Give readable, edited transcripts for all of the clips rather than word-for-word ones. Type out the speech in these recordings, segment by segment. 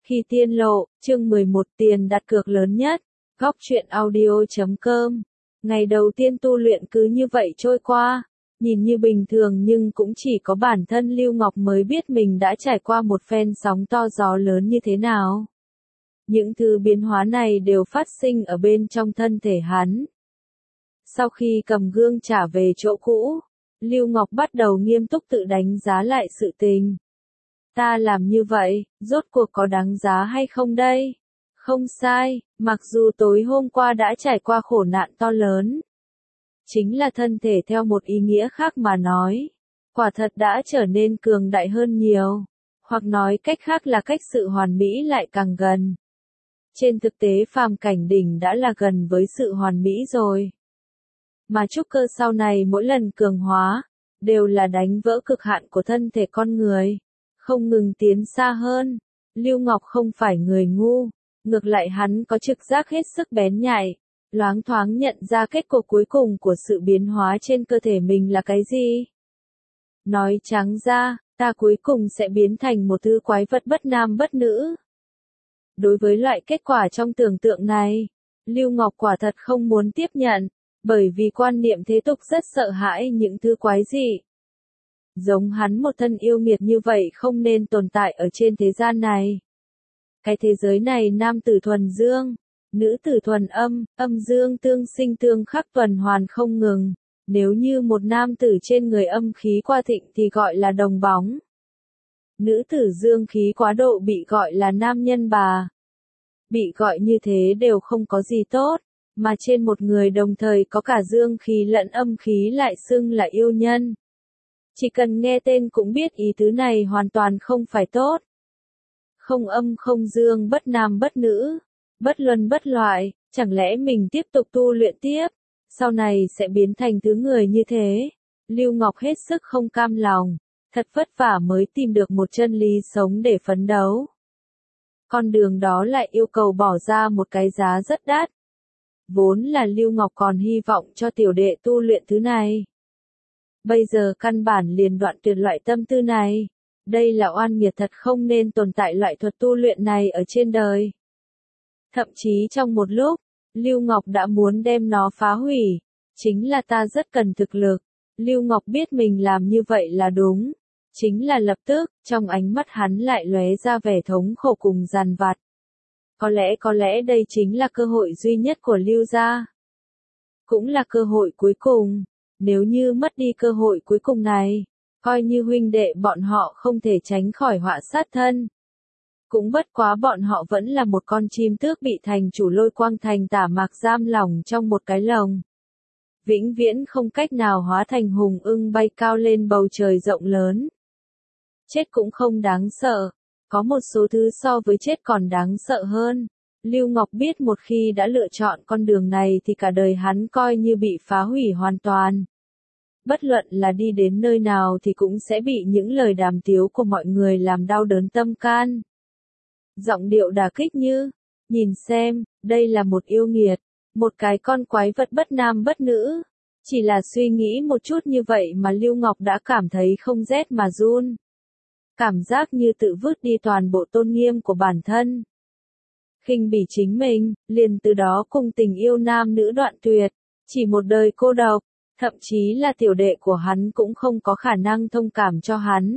Khi tiên lộ, chương 11 tiền đặt cược lớn nhất, góc truyện audio.com. Ngày đầu tiên tu luyện cứ như vậy trôi qua, nhìn như bình thường nhưng cũng chỉ có bản thân Lưu Ngọc mới biết mình đã trải qua một phen sóng to gió lớn như thế nào. Những thứ biến hóa này đều phát sinh ở bên trong thân thể hắn. Sau khi cầm gương trả về chỗ cũ, Lưu Ngọc bắt đầu nghiêm túc tự đánh giá lại sự tình. Ta làm như vậy, rốt cuộc có đáng giá hay không đây? Không sai, mặc dù tối hôm qua đã trải qua khổ nạn to lớn. Chính là thân thể theo một ý nghĩa khác mà nói. Quả thật đã trở nên cường đại hơn nhiều. Hoặc nói cách khác là cách sự hoàn mỹ lại càng gần. Trên thực tế phàm cảnh đỉnh đã là gần với sự hoàn mỹ rồi. Mà trúc cơ sau này mỗi lần cường hóa, đều là đánh vỡ cực hạn của thân thể con người. Không ngừng tiến xa hơn. Lưu Ngọc không phải người ngu, ngược lại hắn có trực giác hết sức bén nhạy, loáng thoáng nhận ra kết cục cuối cùng của sự biến hóa trên cơ thể mình là cái gì. Nói trắng ra, ta cuối cùng sẽ biến thành một thứ quái vật bất nam bất nữ. Đối với loại kết quả trong tưởng tượng này, Lưu Ngọc quả thật không muốn tiếp nhận, bởi vì quan niệm thế tục rất sợ hãi những thứ quái dị. Giống hắn một thân yêu nghiệt như vậy không nên tồn tại ở trên thế gian này. Cái thế giới này nam tử thuần dương, nữ tử thuần âm, âm dương tương sinh tương khắc tuần hoàn không ngừng. Nếu như một nam tử trên người âm khí quá thịnh thì gọi là đồng bóng. Nữ tử dương khí quá độ bị gọi là nam nhân bà. Bị gọi như thế đều không có gì tốt, mà trên một người đồng thời có cả dương khí lẫn âm khí lại xưng là yêu nhân. Chỉ cần nghe tên cũng biết ý tứ này hoàn toàn không phải tốt. Không âm không dương bất nam bất nữ, bất luân bất loại, chẳng lẽ mình tiếp tục tu luyện tiếp, sau này sẽ biến thành thứ người như thế. Lưu Ngọc hết sức không cam lòng, thật vất vả mới tìm được một chân lý sống để phấn đấu. Con đường đó lại yêu cầu bỏ ra một cái giá rất đắt. Vốn là Lưu Ngọc còn hy vọng cho tiểu đệ tu luyện thứ này. Bây giờ căn bản liền đoạn tuyệt loại tâm tư này. Đây là oan nghiệt thật không nên tồn tại loại thuật tu luyện này ở trên đời. Thậm chí trong một lúc, Lưu Ngọc đã muốn đem nó phá hủy. Chính là ta rất cần thực lực. Lưu Ngọc biết mình làm như vậy là đúng. Chính là lập tức, trong ánh mắt hắn lại lóe ra vẻ thống khổ cùng dằn vặt. Có lẽ đây chính là cơ hội duy nhất của Lưu gia. Cũng là cơ hội cuối cùng. Nếu như mất đi cơ hội cuối cùng này, coi như huynh đệ bọn họ không thể tránh khỏi họa sát thân. Cũng bất quá bọn họ vẫn là một con chim tước bị thành chủ Lôi Quang Thành tả mạc giam lỏng trong một cái lồng. Vĩnh viễn không cách nào hóa thành hùng ưng bay cao lên bầu trời rộng lớn. Chết cũng không đáng sợ, có một số thứ so với chết còn đáng sợ hơn. Lưu Ngọc biết một khi đã lựa chọn con đường này thì cả đời hắn coi như bị phá hủy hoàn toàn. Bất luận là đi đến nơi nào thì cũng sẽ bị những lời đàm tiếu của mọi người làm đau đớn tâm can. Giọng điệu đả kích như, nhìn xem, đây là một yêu nghiệt, một cái con quái vật bất nam bất nữ. Chỉ là suy nghĩ một chút như vậy mà Lưu Ngọc đã cảm thấy không rét mà run. Cảm giác như tự vứt đi toàn bộ tôn nghiêm của bản thân. Khinh bỉ chính mình, liền từ đó cùng tình yêu nam nữ đoạn tuyệt, chỉ một đời cô độc. Thậm chí là tiểu đệ của hắn cũng không có khả năng thông cảm cho hắn.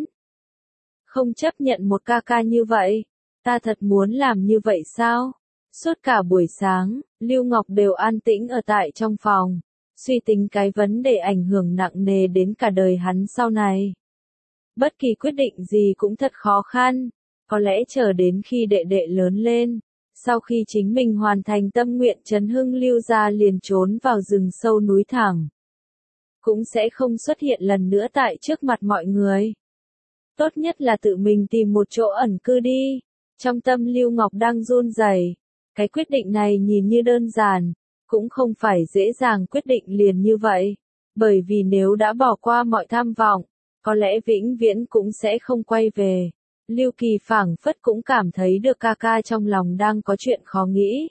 Không chấp nhận một ca ca như vậy, ta thật muốn làm như vậy sao? Suốt cả buổi sáng, Lưu Ngọc đều an tĩnh ở tại trong phòng, suy tính cái vấn đề ảnh hưởng nặng nề đến cả đời hắn sau này. Bất kỳ quyết định gì cũng thật khó khăn, có lẽ chờ đến khi đệ đệ lớn lên, sau khi chính mình hoàn thành tâm nguyện trấn hưng Lưu gia liền trốn vào rừng sâu núi thẳm. Cũng sẽ không xuất hiện lần nữa tại trước mặt mọi người. Tốt nhất là tự mình tìm một chỗ ẩn cư đi. Trong tâm Lưu Ngọc đang run rẩy. Cái quyết định này nhìn như đơn giản, cũng không phải dễ dàng quyết định liền như vậy. Bởi vì nếu đã bỏ qua mọi tham vọng, có lẽ vĩnh viễn cũng sẽ không quay về. Lưu Kỳ phảng phất cũng cảm thấy được ca ca trong lòng đang có chuyện khó nghĩ.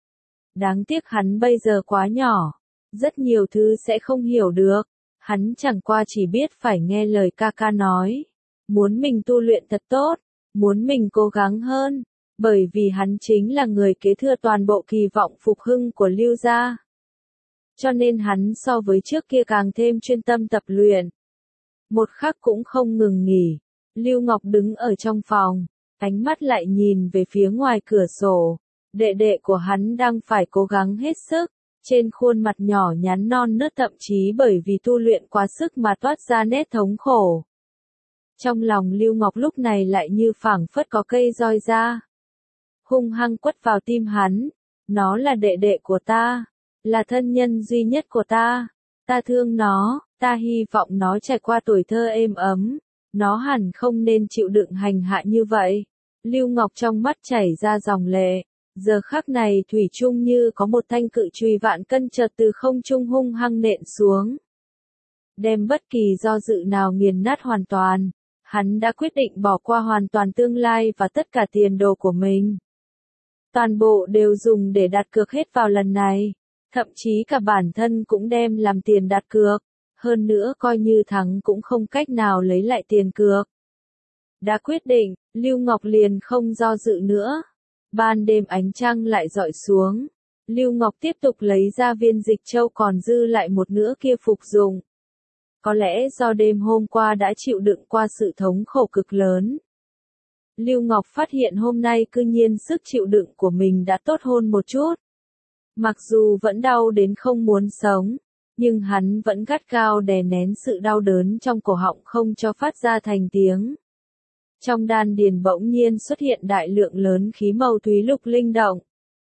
Đáng tiếc hắn bây giờ quá nhỏ. Rất nhiều thứ sẽ không hiểu được, hắn chẳng qua chỉ biết phải nghe lời ca ca nói. Muốn mình tu luyện thật tốt, muốn mình cố gắng hơn, Bởi vì hắn chính là người kế thừa toàn bộ kỳ vọng phục hưng của Lưu gia. Cho nên hắn so với trước kia càng thêm chuyên tâm tập luyện. Một khắc cũng không ngừng nghỉ. Lưu Ngọc đứng ở trong phòng, ánh mắt lại nhìn về phía ngoài cửa sổ. Đệ đệ của hắn đang phải cố gắng hết sức, trên khuôn mặt nhỏ nhắn non nớt thậm chí bởi vì tu luyện quá sức mà toát ra nét thống khổ. Trong lòng Lưu Ngọc lúc này lại như phảng phất có cây roi ra, hung hăng quất vào tim hắn. Nó là đệ đệ của ta, là thân nhân duy nhất của ta. Ta thương nó, ta hy vọng nó trải qua tuổi thơ êm ấm. Nó hẳn không nên chịu đựng hành hạ như vậy. Lưu Ngọc trong mắt chảy ra dòng lệ. Giờ khắc này thủy chung như có một thanh cự chùy vạn cân chợt từ không trung hung hăng nện xuống, đem bất kỳ do dự nào nghiền nát hoàn toàn. Hắn đã quyết định bỏ qua hoàn toàn tương lai và tất cả tiền đồ của mình. Toàn bộ đều dùng để đặt cược hết vào lần này. Thậm chí cả bản thân cũng đem làm tiền đặt cược. Hơn nữa coi như thắng cũng không cách nào lấy lại tiền cược. Đã quyết định, Lưu Ngọc liền không do dự nữa. Ban đêm ánh trăng lại rọi xuống. Lưu Ngọc tiếp tục lấy ra viên dịch châu còn dư lại một nửa kia phục dụng. Có lẽ do đêm hôm qua đã chịu đựng qua sự thống khổ cực lớn. Lưu Ngọc phát hiện hôm nay cư nhiên sức chịu đựng của mình đã tốt hơn một chút. Mặc dù vẫn đau đến không muốn sống, nhưng hắn vẫn gắt gao đè nén sự đau đớn trong cổ họng không cho phát ra thành tiếng. Trong đan điền bỗng nhiên xuất hiện đại lượng lớn khí màu thúy lục linh động.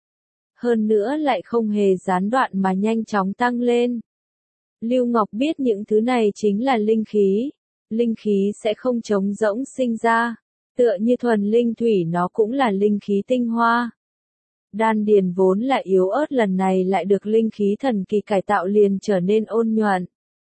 Hơn nữa lại không hề gián đoạn mà nhanh chóng tăng lên. Lưu Ngọc biết những thứ này chính là linh khí. Linh khí sẽ không trống rỗng sinh ra. Tựa như thuần linh thủy nó cũng là linh khí tinh hoa. Đan điền vốn là yếu ớt lần này lại được linh khí thần kỳ cải tạo liền trở nên ôn nhuận.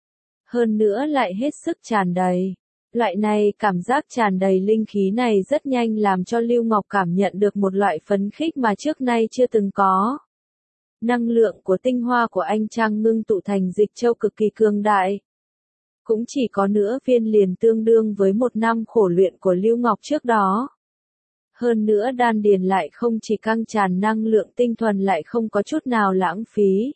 Hơn nữa lại hết sức tràn đầy. Loại này cảm giác tràn đầy linh khí này rất nhanh làm cho Lưu Ngọc cảm nhận được một loại phấn khích mà trước nay chưa từng có. Năng lượng của tinh hoa của anh Trăng ngưng tụ thành dịch châu cực kỳ cường đại. Cũng chỉ có nửa viên liền tương đương với 1 năm khổ luyện của Lưu Ngọc trước đó. Hơn nữa đan điền lại không chỉ căng tràn năng lượng tinh thuần lại không có chút nào lãng phí.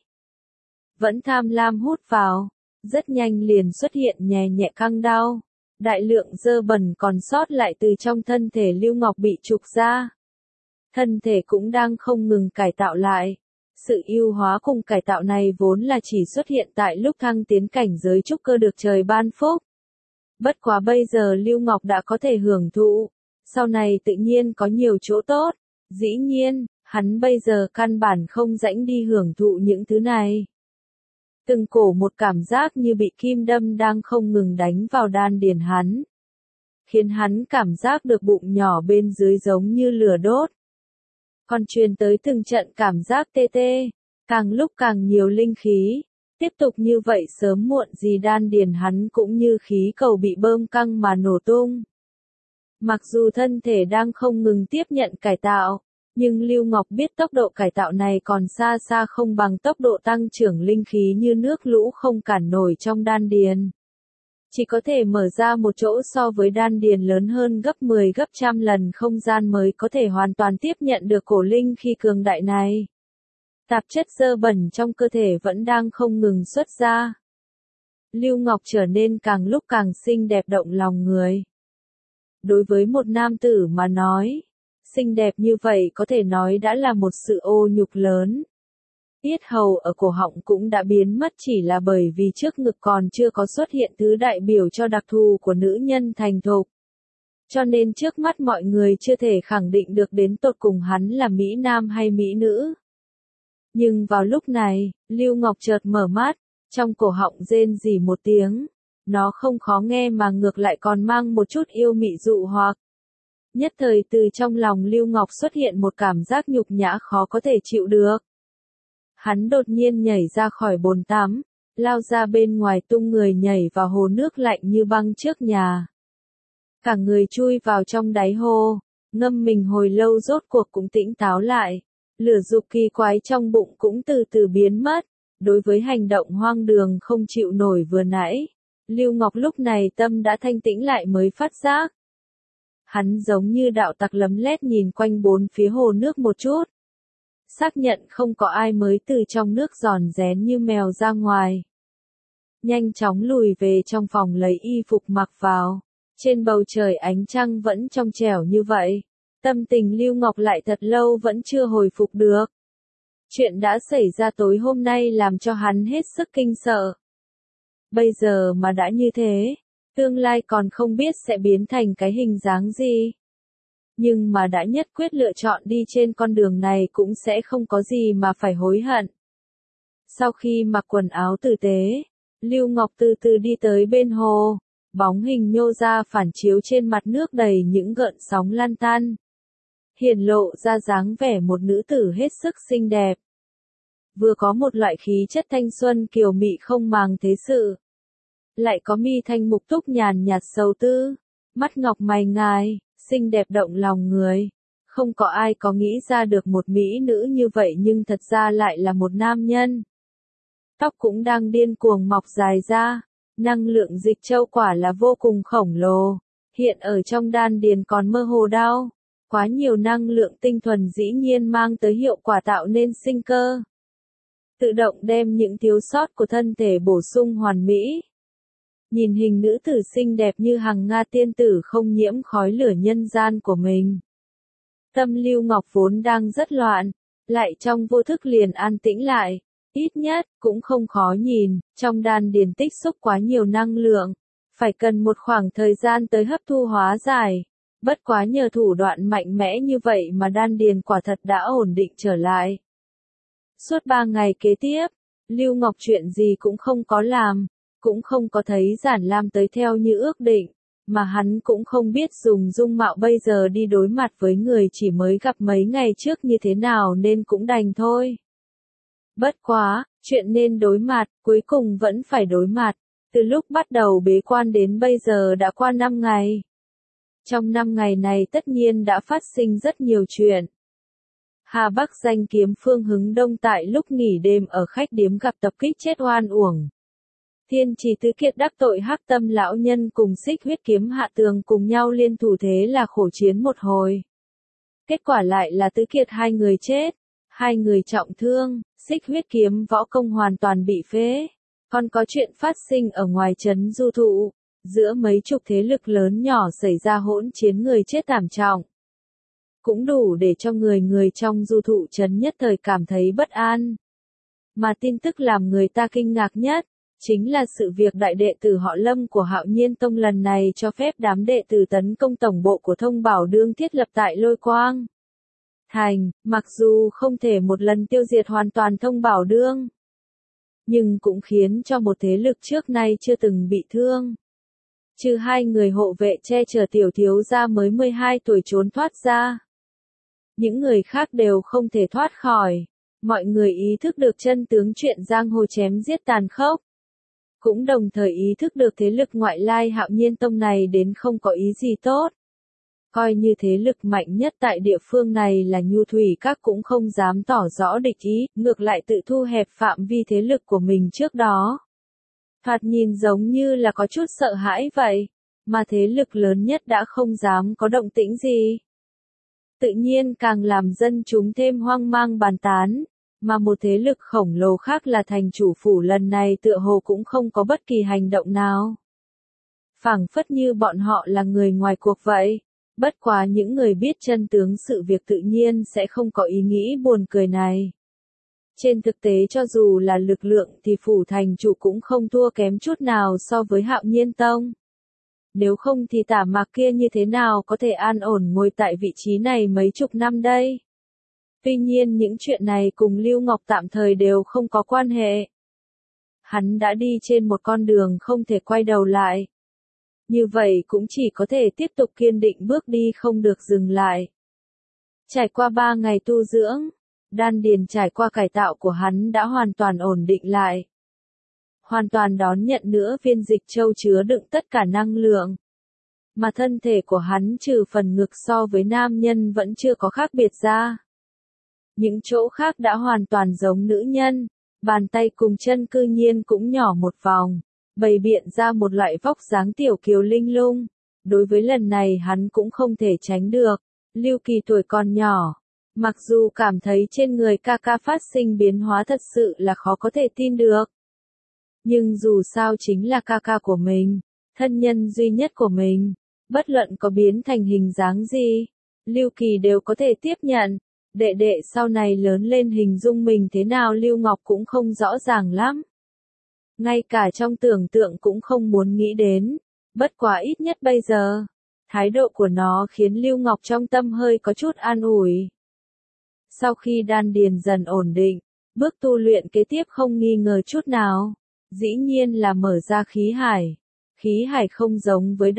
Vẫn tham lam hút vào, rất nhanh liền xuất hiện nhẹ nhẹ căng đau. Đại lượng dơ bẩn còn sót lại từ trong thân thể Lưu Ngọc bị trục ra. Thân thể cũng đang không ngừng cải tạo lại. Sự ưu hóa cùng cải tạo này vốn là chỉ xuất hiện tại lúc thăng tiến cảnh giới trúc cơ được trời ban phúc. Bất quá bây giờ Lưu Ngọc đã có thể hưởng thụ. Sau này tự nhiên có nhiều chỗ tốt. Dĩ nhiên, hắn bây giờ căn bản không rãnh đi hưởng thụ những thứ này. Từng cổ một cảm giác như bị kim đâm đang không ngừng đánh vào đan điền hắn. Khiến hắn cảm giác được bụng nhỏ bên dưới giống như lửa đốt. Còn truyền tới từng trận cảm giác tê tê, càng lúc càng nhiều linh khí. Tiếp tục như vậy sớm muộn gì đan điền hắn cũng như khí cầu bị bơm căng mà nổ tung. Mặc dù thân thể đang không ngừng tiếp nhận cải tạo, nhưng Lưu Ngọc biết tốc độ cải tạo này còn xa xa không bằng tốc độ tăng trưởng linh khí như nước lũ không cản nổi trong đan điền. Chỉ có thể mở ra một chỗ so với đan điền lớn hơn gấp 10 gấp trăm lần không gian mới có thể hoàn toàn tiếp nhận được cổ linh khí cường đại này. Tạp chất dơ bẩn trong cơ thể vẫn đang không ngừng xuất ra. Lưu Ngọc trở nên càng lúc càng xinh đẹp động lòng người. Đối với một nam tử mà nói, xinh đẹp như vậy có thể nói đã là một sự ô nhục lớn. Yết hầu ở cổ họng cũng đã biến mất chỉ là bởi vì trước ngực còn chưa có xuất hiện thứ đại biểu cho đặc thù của nữ nhân thành thục. Cho nên trước mắt mọi người chưa thể khẳng định được đến tột cùng hắn là Mỹ Nam hay Mỹ Nữ. Nhưng vào lúc này, Lưu Ngọc chợt mở mắt, trong cổ họng rên rỉ một tiếng. Nó không khó nghe mà ngược lại còn mang một chút yêu mị dụ hoặc. Nhất thời từ trong lòng Lưu Ngọc xuất hiện một cảm giác nhục nhã khó có thể chịu được. Hắn đột nhiên nhảy ra khỏi bồn tắm, lao ra bên ngoài tung người nhảy vào hồ nước lạnh như băng trước nhà. Cả người chui vào trong đáy hồ, ngâm mình hồi lâu rốt cuộc cũng tỉnh táo lại. Lửa dục kỳ quái trong bụng cũng từ từ biến mất. Đối với hành động hoang đường không chịu nổi vừa nãy, Lưu Ngọc lúc này tâm đã thanh tĩnh lại mới phát giác. Hắn giống như đạo tặc lấm lét nhìn quanh bốn phía hồ nước một chút. Xác nhận không có ai mới từ trong nước giòn rén như mèo ra ngoài. Nhanh chóng lùi về trong phòng lấy y phục mặc vào. Trên bầu trời ánh trăng vẫn trong trẻo như vậy. Tâm tình Lưu Ngọc lại thật lâu vẫn chưa hồi phục được. Chuyện đã xảy ra tối hôm nay làm cho hắn hết sức kinh sợ. Bây giờ mà đã như thế, tương lai còn không biết sẽ biến thành cái hình dáng gì. Nhưng mà đã nhất quyết lựa chọn đi trên con đường này cũng sẽ không có gì mà phải hối hận. Sau khi mặc quần áo tử tế, Lưu Ngọc từ từ đi tới bên hồ, bóng hình nhô ra phản chiếu trên mặt nước đầy những gợn sóng lan tan. Hiển lộ ra dáng vẻ một nữ tử hết sức xinh đẹp. Vừa có một loại khí chất thanh xuân kiều mị không màng thế sự. Lại có mi thanh mục túc nhàn nhạt sầu tư, mắt ngọc mày ngài, xinh đẹp động lòng người. Không có ai có nghĩ ra được một mỹ nữ như vậy nhưng thật ra lại là một nam nhân. Tóc cũng đang điên cuồng mọc dài ra, năng lượng dịch châu quả là vô cùng khổng lồ, hiện ở trong đan điền còn mơ hồ đau. Quá nhiều năng lượng tinh thuần dĩ nhiên mang tới hiệu quả tạo nên sinh cơ. Tự động đem những thiếu sót của thân thể bổ sung hoàn mỹ. Nhìn hình nữ tử xinh đẹp như hằng Nga tiên tử không nhiễm khói lửa nhân gian của mình. Tâm Lưu Ngọc vốn đang rất loạn, lại trong vô thức liền an tĩnh lại. Ít nhất, cũng không khó nhìn, trong đan điền tích xúc quá nhiều năng lượng. Phải cần một khoảng thời gian tới hấp thu hóa giải. Bất quá nhờ thủ đoạn mạnh mẽ như vậy mà đan điền quả thật đã ổn định trở lại. Suốt 3 ngày kế tiếp, Lưu Ngọc chuyện gì cũng không có làm, cũng không có thấy Giản Lam tới theo như ước định, mà hắn cũng không biết dùng dung mạo bây giờ đi đối mặt với người chỉ mới gặp mấy ngày trước như thế nào nên cũng đành thôi. Bất quá, chuyện nên đối mặt, cuối cùng vẫn phải đối mặt, từ lúc bắt đầu bế quan đến bây giờ đã qua 5 ngày. Trong 5 ngày này tất nhiên đã phát sinh rất nhiều chuyện. Hà Bắc danh kiếm Phương Hứng Đông tại lúc nghỉ đêm ở khách điếm gặp tập kích chết oan uổng. Thiên Trì Tứ Kiệt đắc tội Hắc Tâm lão nhân cùng Xích Huyết Kiếm Hạ Tường cùng nhau liên thủ thế là khổ chiến một hồi. Kết quả lại là Tứ Kiệt 2 người chết, 2 người trọng thương, Xích Huyết Kiếm võ công hoàn toàn bị phế. Còn có chuyện phát sinh ở ngoài trấn Du Thụ, giữa mấy chục thế lực lớn nhỏ xảy ra hỗn chiến người chết thảm trọng. Cũng đủ để cho người trong Du Thụ trấn nhất thời cảm thấy bất an. Mà tin tức làm người ta kinh ngạc nhất, chính là sự việc đại đệ tử họ Lâm của Hạo Nhiên Tông lần này cho phép đám đệ tử tấn công tổng bộ của Thông Bảo Đương thiết lập tại Lôi Quang Thành, mặc dù không thể một lần tiêu diệt hoàn toàn Thông Bảo Đương, nhưng cũng khiến cho một thế lực trước nay chưa từng bị thương. Trừ 2 người hộ vệ che chở tiểu thiếu gia mới 12 tuổi trốn thoát ra. Những người khác đều không thể thoát khỏi. Mọi người ý thức được chân tướng chuyện giang hồ chém giết tàn khốc. Cũng đồng thời ý thức được thế lực ngoại lai Hạo Nhiên Tông này đến không có ý gì tốt. Coi như thế lực mạnh nhất tại địa phương này là Nhu Thủy Các cũng không dám tỏ rõ địch ý, ngược lại tự thu hẹp phạm vi thế lực của mình trước đó. Thoạt nhìn giống như là có chút sợ hãi vậy, mà thế lực lớn nhất đã không dám có động tĩnh gì. Tự nhiên càng làm dân chúng thêm hoang mang bàn tán, mà một thế lực khổng lồ khác là thành chủ phủ lần này tựa hồ cũng không có bất kỳ hành động nào. Phảng phất như bọn họ là người ngoài cuộc vậy. Bất quá những người biết chân tướng sự việc tự nhiên sẽ không có ý nghĩ buồn cười này. Trên thực tế cho dù là lực lượng thì phủ thành chủ cũng không thua kém chút nào so với Hạo Nhiên Tông. Nếu không thì Tả Mạc kia như thế nào có thể an ổn ngồi tại vị trí này mấy chục năm đây. Tuy nhiên những chuyện này cùng Lưu Ngọc tạm thời đều không có quan hệ. Hắn đã đi trên một con đường không thể quay đầu lại. Như vậy cũng chỉ có thể tiếp tục kiên định bước đi không được dừng lại. Trải qua 3 ngày tu dưỡng, đan điền trải qua cải tạo của hắn đã hoàn toàn ổn định lại. Hoàn toàn đón nhận nữa viên dịch châu chứa đựng tất cả năng lượng. Mà thân thể của hắn trừ phần ngực so với nam nhân vẫn chưa có khác biệt ra. Những chỗ khác đã hoàn toàn giống nữ nhân, bàn tay cùng chân cư nhiên cũng nhỏ một vòng, bày biện ra một loại vóc dáng tiểu kiều linh lung. đối với lần này hắn cũng không thể tránh được. Lưu Kỳ tuổi còn nhỏ, mặc dù cảm thấy trên người ca ca phát sinh biến hóa thật sự là khó có thể tin được. Nhưng dù sao chính là ca ca của mình, thân nhân duy nhất của mình, bất luận có biến thành hình dáng gì, Lưu Kỳ đều có thể tiếp nhận. Đệ đệ sau này lớn lên hình dung mình thế nào Lưu Ngọc cũng không rõ ràng lắm. Ngay cả trong tưởng tượng cũng không muốn nghĩ đến, bất quá ít nhất bây giờ, thái độ của nó khiến Lưu Ngọc trong tâm hơi có chút an ủi. Sau khi đan điền dần ổn định, bước tu luyện kế tiếp không nghi ngờ chút nào, dĩ nhiên là mở ra khí hải. Khí hải không giống với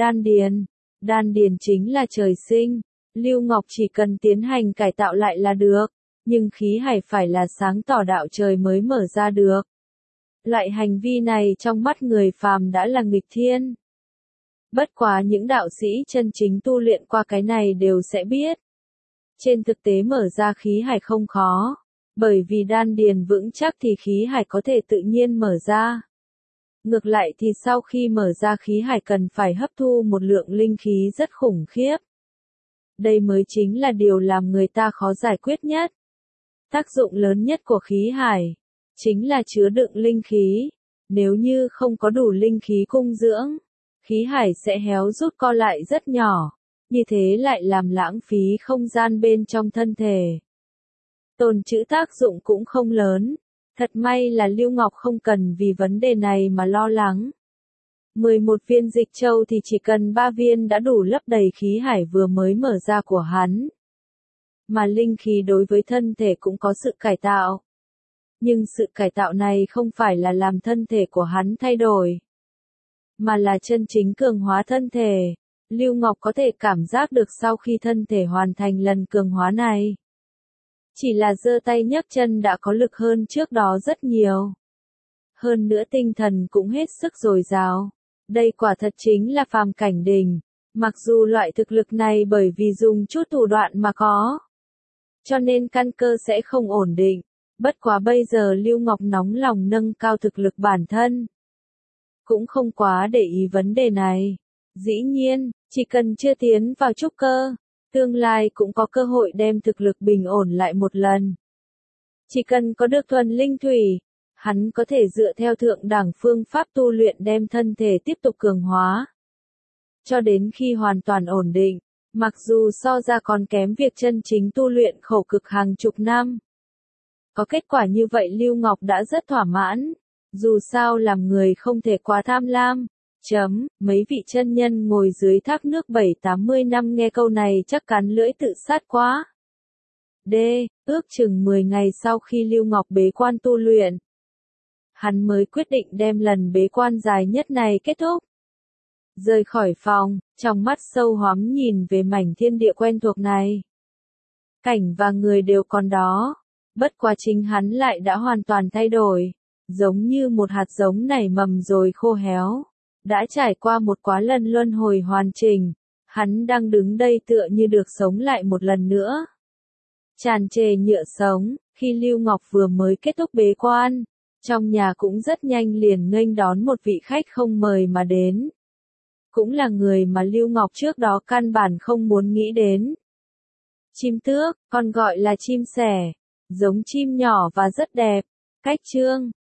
đan điền chính là trời sinh, Lưu Ngọc chỉ cần tiến hành cải tạo lại là được, nhưng khí hải phải là sáng tỏ đạo trời mới mở ra được. Loại hành vi này trong mắt người phàm đã là nghịch thiên. Bất quá những đạo sĩ chân chính tu luyện qua cái này đều sẽ biết. Trên thực tế mở ra khí hải không khó, bởi vì đan điền vững chắc thì khí hải có thể tự nhiên mở ra. Ngược lại thì sau khi mở ra khí hải cần phải hấp thu một lượng linh khí rất khủng khiếp. Đây mới chính là điều làm người ta khó giải quyết nhất. Tác dụng lớn nhất của khí hải chính là chứa đựng linh khí. Nếu như không có đủ linh khí cung dưỡng, khí hải sẽ héo rút co lại rất nhỏ, như thế lại làm lãng phí không gian bên trong thân thể. Tồn trữ tác dụng cũng không lớn. Thật may là Lưu Ngọc không cần vì vấn đề này mà lo lắng. 11 viên dịch châu thì chỉ cần 3 viên đã đủ lấp đầy khí hải vừa mới mở ra của hắn. Mà linh khí đối với thân thể cũng có sự cải tạo. Nhưng sự cải tạo này không phải là làm thân thể của hắn thay đổi, mà là chân chính cường hóa thân thể. Lưu Ngọc có thể cảm giác được sau khi thân thể hoàn thành lần cường hóa này, chỉ là giơ tay nhấc chân đã có lực hơn trước đó rất nhiều. Hơn nữa tinh thần cũng hết sức dồi dào. Đây quả thật chính là phàm cảnh đỉnh. Mặc dù loại thực lực này bởi vì dùng chút thủ đoạn mà có, cho nên căn cơ sẽ không ổn định. Bất quá bây giờ Lưu Ngọc nóng lòng nâng cao thực lực bản thân, cũng không quá để ý vấn đề này. Dĩ nhiên, chỉ cần chưa tiến vào trúc cơ, tương lai cũng có cơ hội đem thực lực bình ổn lại một lần. Chỉ cần có được thuần linh thủy, hắn có thể dựa theo thượng đẳng phương pháp tu luyện đem thân thể tiếp tục cường hóa. Cho đến khi hoàn toàn ổn định, mặc dù so ra còn kém việc chân chính tu luyện khổ cực hàng chục năm. Có kết quả như vậy Lưu Ngọc đã rất thỏa mãn. Dù sao làm người không thể quá tham lam. Mấy vị chân nhân ngồi dưới thác nước 7-80 năm nghe câu này chắc cắn lưỡi tự sát quá. Ước chừng 10 ngày sau khi Lưu Ngọc bế quan tu luyện, hắn mới quyết định đem lần bế quan dài nhất này kết thúc. Rời khỏi phòng, trong mắt sâu hoắm nhìn về mảnh thiên địa quen thuộc này. Cảnh và người đều còn đó, bất quá chính hắn lại đã hoàn toàn thay đổi, giống như một hạt giống nảy mầm rồi khô héo. Đã trải qua một quá lần luân hồi hoàn chỉnh, hắn đang đứng đây tựa như được sống lại một lần nữa. Tràn trề nhựa sống, khi Lưu Ngọc vừa mới kết thúc bế quan, trong nhà cũng rất nhanh liền nghênh đón một vị khách không mời mà đến. Cũng là người mà Lưu Ngọc trước đó căn bản không muốn nghĩ đến. Chim tước, còn gọi là chim sẻ, giống chim nhỏ và rất đẹp. Cách chương